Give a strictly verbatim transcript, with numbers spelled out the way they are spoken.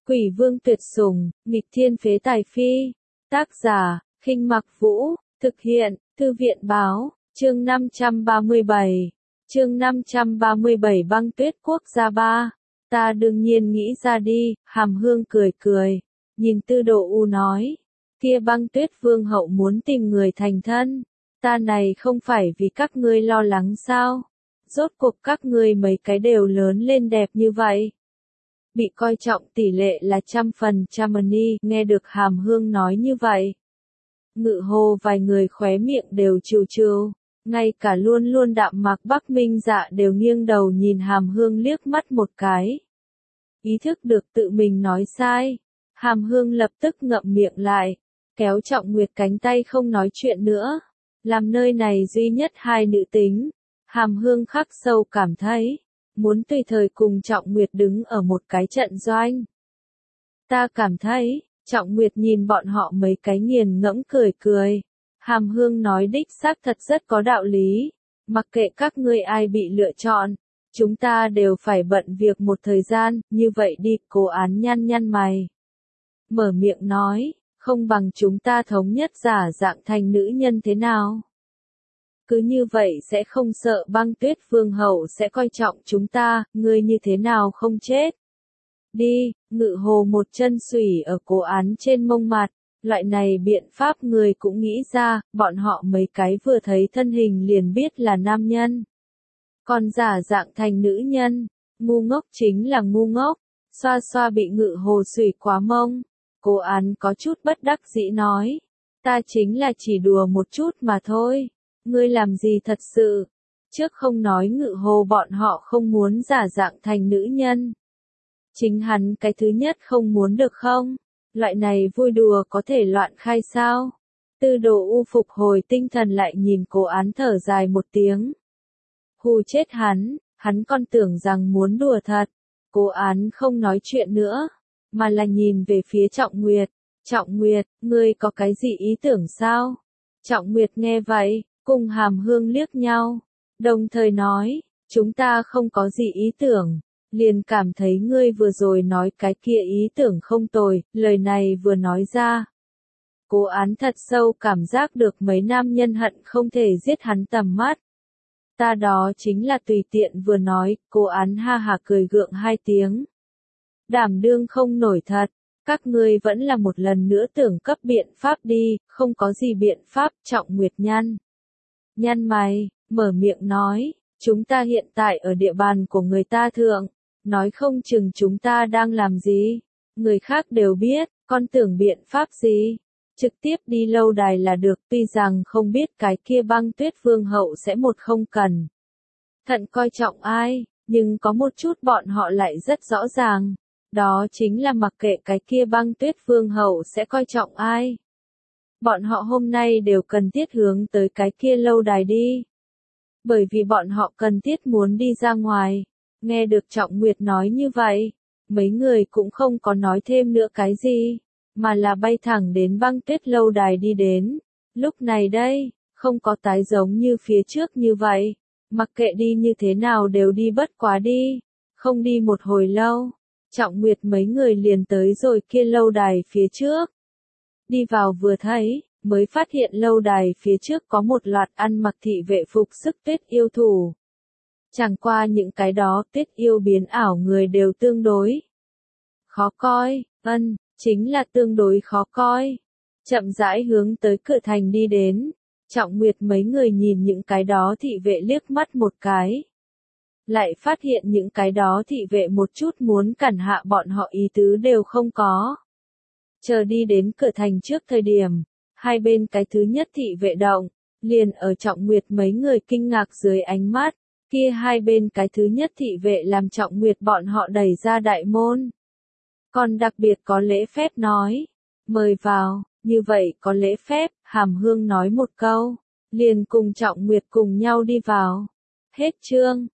Quỷ vương tuyệt sủng, nghịch thiên phế tài phi. Tác giả, Khinh Mặc Vũ, thực hiện, Thư viện báo, chương năm trăm ba mươi bảy. Chương năm trăm ba mươi bảy băng tuyết quốc gia ba. Ta đương nhiên nghĩ ra đi, Hàm Hương cười cười, nhìn Tư Đồ U nói, kia băng tuyết vương hậu muốn tìm người thành thân, ta này không phải vì các ngươi lo lắng sao? Rốt cuộc các ngươi mấy cái đều lớn lên đẹp như vậy. Bị coi trọng tỷ lệ là trăm phần trăm ni, nghe được Hàm Hương nói như vậy. Ngự hồ vài người khóe miệng đều trừ trừ, ngay cả luôn luôn đạm mạc Bắc Minh Dạ đều nghiêng đầu nhìn Hàm Hương liếc mắt một cái. Ý thức được tự mình nói sai, Hàm Hương lập tức ngậm miệng lại, kéo Trọng Nguyệt cánh tay không nói chuyện nữa. Làm nơi này duy nhất hai nữ tính, Hàm Hương khắc sâu cảm thấy, muốn tùy thời cùng Trọng Nguyệt đứng ở một cái trận doanh. Ta cảm thấy, Trọng Nguyệt nhìn bọn họ mấy cái nghiền ngẫm cười cười. Hàm Hương nói đích xác thật rất có đạo lý. Mặc kệ các ngươi ai bị lựa chọn, chúng ta đều phải bận việc một thời gian, như vậy đi. Cố Án nhăn nhăn mày, mở miệng nói, không bằng chúng ta thống nhất giả dạng thành nữ nhân thế nào? Cứ như vậy sẽ không sợ băng tuyết vương hậu sẽ coi trọng chúng ta, ngươi như thế nào không chết? Đi, Ngự hồ một chân xủy ở Cố Án trên mông mặt, loại này biện pháp người cũng nghĩ ra, bọn họ mấy cái vừa thấy thân hình liền biết là nam nhân. Còn giả dạng thành nữ nhân, ngu ngốc chính là ngu ngốc, xoa xoa bị Ngự hồ xủy quá mông. Cố Án có chút bất đắc dĩ nói, ta chính là chỉ đùa một chút mà thôi, ngươi làm gì thật sự, trước không nói Ngự hồ bọn họ không muốn giả dạng thành nữ nhân. Chính hắn cái thứ nhất không muốn được không, loại này vui đùa có thể loạn khai sao. Tư Đồ U phục hồi tinh thần lại nhìn Cố Án thở dài một tiếng. Hù chết hắn, hắn còn tưởng rằng muốn đùa thật. Cố Án không nói chuyện nữa, mà là nhìn về phía Trọng Nguyệt. Trọng Nguyệt, ngươi có cái gì ý tưởng sao? Trọng Nguyệt nghe vậy, cùng Hàm Hương liếc nhau, đồng thời nói, chúng ta không có gì ý tưởng, liền cảm thấy ngươi vừa rồi nói cái kia ý tưởng không tồi, lời này vừa nói ra. Cố Án thật sâu cảm giác được mấy nam nhân hận không thể giết hắn tầm mắt. Ta đó chính là tùy tiện vừa nói. Cố Án ha hả cười gượng hai tiếng. Đảm đương không nổi thật, các ngươi vẫn là một lần nữa tưởng cấp biện pháp đi, không có gì biện pháp. Trọng Nguyệt nhăn nhăn mày, mở miệng nói, chúng ta hiện tại ở địa bàn của người ta thượng, nói không chừng chúng ta đang làm gì, người khác đều biết, con tưởng biện pháp gì, trực tiếp đi lâu đài là được. Tuy rằng không biết cái kia băng tuyết vương hậu sẽ một không cần thận coi trọng ai, nhưng có một chút bọn họ lại rất rõ ràng, đó chính là mặc kệ cái kia băng tuyết vương hậu sẽ coi trọng ai, bọn họ hôm nay đều cần thiết hướng tới cái kia lâu đài đi. Bởi vì bọn họ cần thiết muốn đi ra ngoài. Nghe được Trọng Nguyệt nói như vậy, mấy người cũng không có nói thêm nữa cái gì, mà là bay thẳng đến băng tuyết lâu đài đi đến. Lúc này đây, không có tái giống như phía trước như vậy, mặc kệ đi như thế nào đều đi bất quá đi. Không đi một hồi lâu, Trọng Nguyệt mấy người liền tới rồi kia lâu đài phía trước. Đi vào vừa thấy, mới phát hiện lâu đài phía trước có một loạt ăn mặc thị vệ phục sức tuyết yêu thủ. Chẳng qua những cái đó tuyết yêu biến ảo người đều tương đối khó coi, ân, chính là tương đối khó coi. Chậm rãi hướng tới cửa thành đi đến, Trọng Nguyệt mấy người nhìn những cái đó thị vệ liếc mắt một cái. Lại phát hiện những cái đó thị vệ một chút muốn cản hạ bọn họ ý tứ đều không có. Chờ đi đến cửa thành trước thời điểm, hai bên cái thứ nhất thị vệ động, liền ở Trọng Nguyệt mấy người kinh ngạc dưới ánh mắt, kia hai bên cái thứ nhất thị vệ làm Trọng Nguyệt bọn họ đẩy ra đại môn. Còn đặc biệt có lễ phép nói, mời vào, như vậy có lễ phép, Hàm Hương nói một câu, liền cùng Trọng Nguyệt cùng nhau đi vào. Hết chương.